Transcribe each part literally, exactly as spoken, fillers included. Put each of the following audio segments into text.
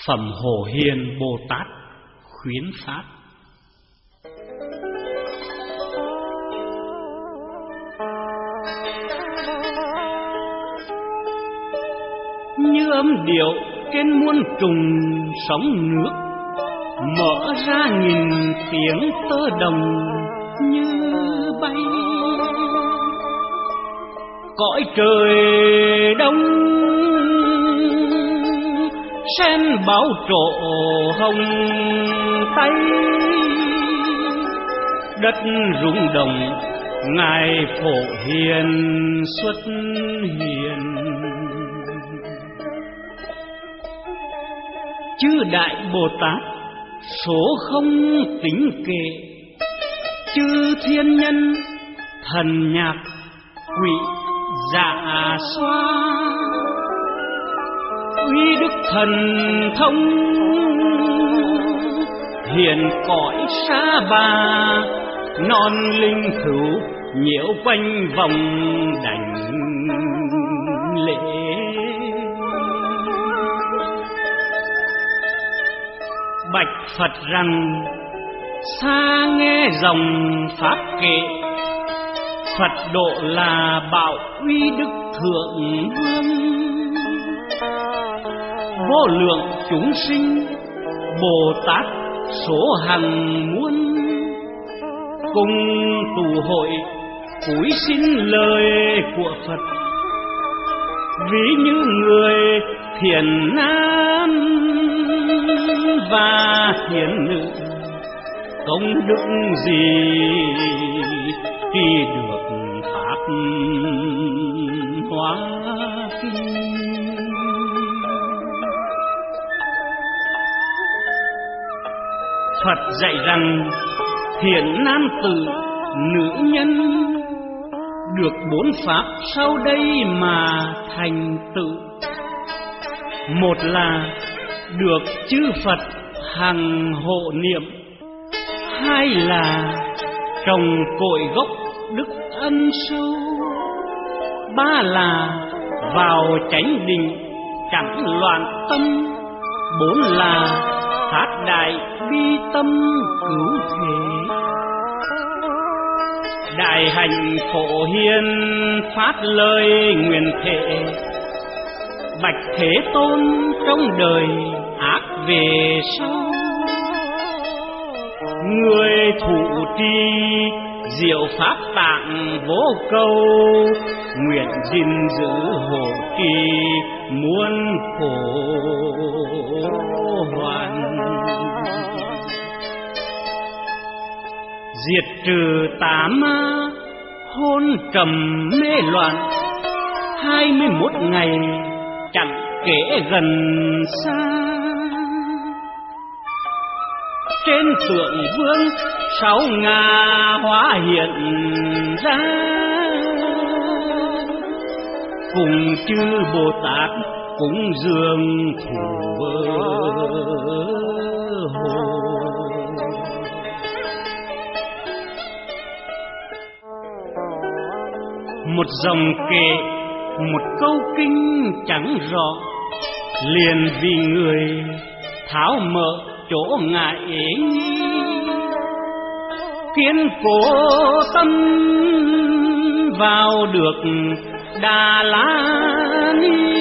Phẩm Hồ Hiền Bồ Tát khuyến pháp. Như âm điệu trên muôn trùng sóng nước, mở ra nghìn tiếng tơ đồng như bay. Cõi trời đông sen báo trổ hồng tây, đất rung động ngài Phổ Hiền xuất hiện. Chư Đại Bồ Tát số không tính kể, chư thiên nhân thần nhạc quỷ dạ xoa, uy đức thần thông hiện cõi Sa Bà. Non linh cữu nhiễu quanh vòng đảnh lễ. Bạch Phật rằng xa nghe dòng pháp kệ, Phật độ là bảo uy đức thượng vương. Vô lượng chúng sinh Bồ Tát số hàng muôn, cùng tụ hội cúi xin lời của Phật. Ví như người thiện nam và thiện nữ, công đức gì khi được pháp hóa kinh. Phật dạy rằng thiện nam tử nữ nhân được bốn pháp sau đây mà thành tựu. Một là được chư Phật hằng hộ niệm, hai là trồng cội gốc đức ân sâu, ba là vào chánh định chẳng loạn tâm, bốn là phát đại bi tâm cứu thế. Đại hạnh Phổ Hiền phát lời nguyện thể, bạch Thế Tôn trong đời ác về sau. Người thủ trì diệu pháp tạng vô câu, nguyện gìn giữ hộ trì muôn khổ hoàn. Diệt trừ tà ma hôn trầm mê loạn, hai mươi mốt ngày chẳng kể gần xa. Trên tượng vương sáu ngà hóa hiện ra, cùng chư Bồ Tát cúng dường thủ hồ. Một dòng kệ, một câu kinh chẳng rõ, liền vì người tháo mở chỗ ngại nghi. Kiên cố tâm vào được Đà La Ni,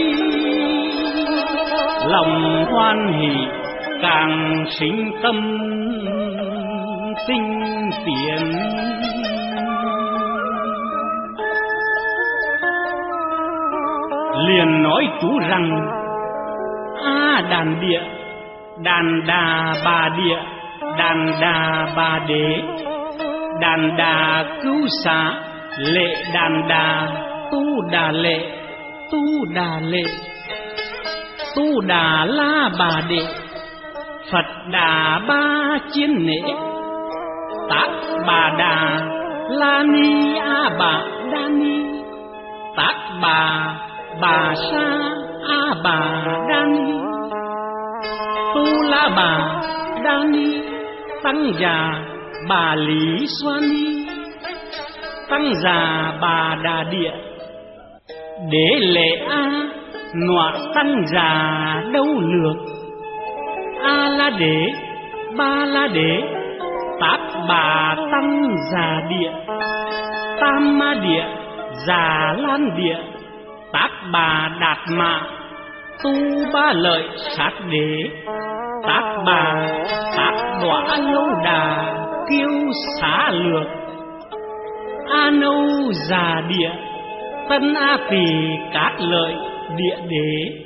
lòng hoan hỷ càng sinh tâm tinh tiến. Liền nói chú rằng A Đàn Địa, Đàn Đà Bà Địa, Đàn Đà Bà Đế, Đàn Đà Cứu Xá, Lệ Đàn Đà, Tu Đà Lệ, Tu Đà Lệ, Tu Đà La Bà Đệ, Phật Đà Ba Chiến Nễ, Tát Bà Đà La Ni A Bà Đa Ni, Tát Bà Bà Sa A Bà Đa Ni, Tu La Bà Đa Ni, Tăng Già Bà Lý Xoa Ni, Tăng Già Bà Đà Địa, Đế Lệ A nọa Tăng Già đâu lược, A La Đế, Ba La Đế, Tác Bà Tăng Già Địa, Tam Ma Địa, Già Lan Địa, Tác Bà Đạt Mạ, Tu Ba Lợi Sát Đế, Tác Bà Tác Đọa Lâu Đà, Kiêu Xá Lược, A Nâu Già Địa, Tân A Tỳ Cát Lợi Địa Đế.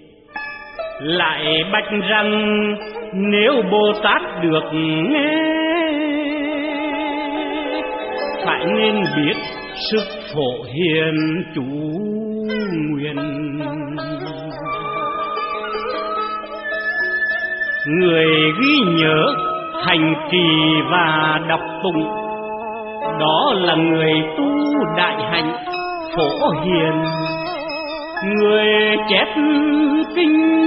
Lại bạch rằng nếu Bồ Tát được nghe, phải nên biết sức phổ hiền chú nguyện. Người ghi nhớ, hành trì và đọc tụng, đó là người tu đại hạnh phổ hiền. Người chép kinh,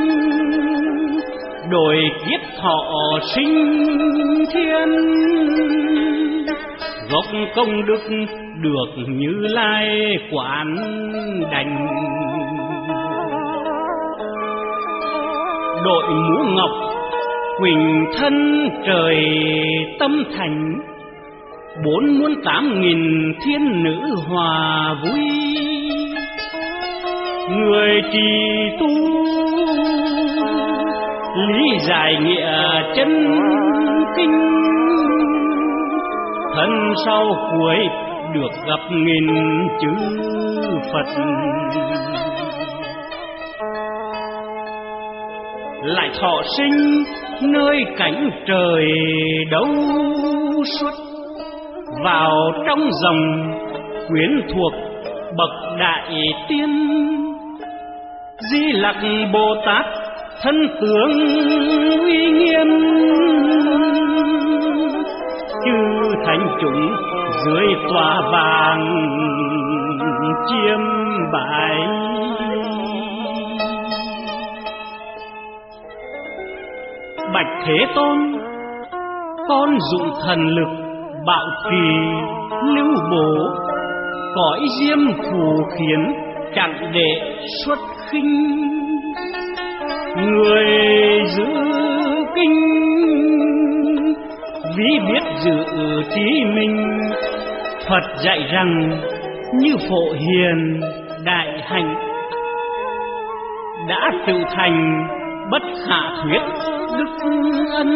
đổi kiếp thọ sinh thiên, gốc công đức được Như Lai quán đành. Đội mũ ngọc quỳnh thân trời tâm thành, bốn muôn tám nghìn thiên nữ hòa vui. Người trì tu lý giải nghĩa chân kinh, thân sau cuối được gặp nghìn chư Phật. Lại thọ sinh nơi cảnh trời đấu suốt, vào trong dòng quyến thuộc bậc đại tiên. Di Lặc Bồ Tát thân tướng uy nghiêm, chư thánh chúng dưới tòa vàng chiêm bái. Bạch Thế Tôn, con dụng thần lực bạo kỳ lưu bố, cõi diêm phù khiến chẳng để xuất khinh. Người giữ kinh ví biết giữ trí mình, Phật dạy rằng như phổ hiền đại hạnh, đã tự thành bất khả thuyết đức ân.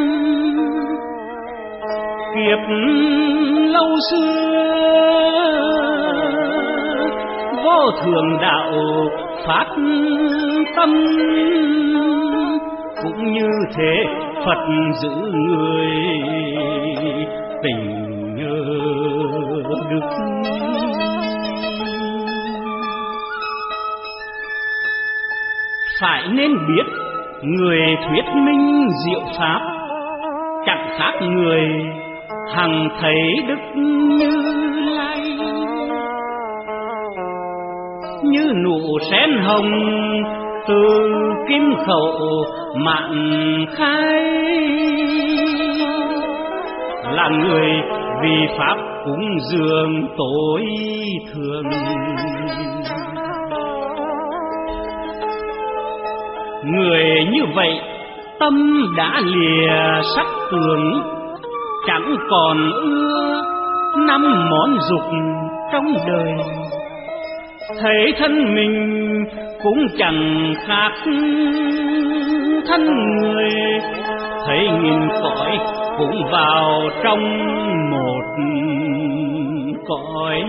Kiếp lâu xưa vô thường đạo phát tâm, cũng như thế Phật giữ người tình đức. Phải nên biết người thuyết minh diệu pháp, chẳng khác người hằng thấy Đức Như Lai. Như nụ sen hồng từ kim khẩu mạn khai, là người vì pháp cúng dường tối thường. Người như vậy tâm đã lìa sắc tướng, chẳng còn ưa năm món dục trong đời. Thấy thân mình cũng chẳng khác thân người, thấy nghìn cõi cũng vào trong một cõi.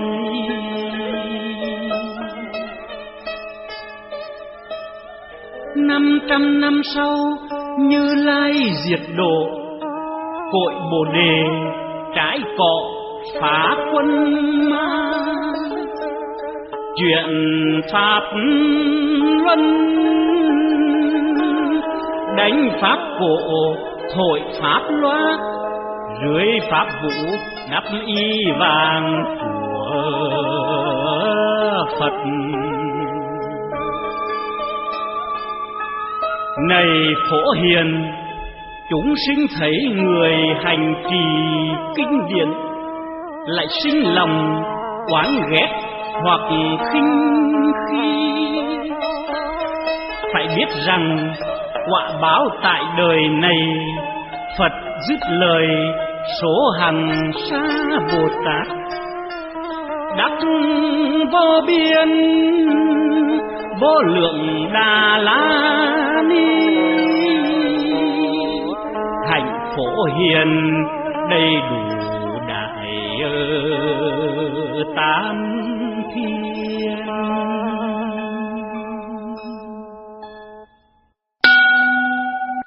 Năm trăm năm sau Như Lai diệt độ, cội Bồ Đề trái cọ phá quân ma. Chuyện pháp luân đánh pháp cổ, thổi pháp loa, dưới pháp vũ đắp y vàng của Phật. Này phổ hiền, chúng sinh thấy người hành trì kinh điển, lại sinh lòng oán ghét hoặc khinh khi. Phải biết rằng quả báo tại đời này. Phật dứt lời số hằng xa Bồ Tát, đắc vô biên vô lượng Đà La Ni. Hạnh phổ hiền đầy đủ đại tam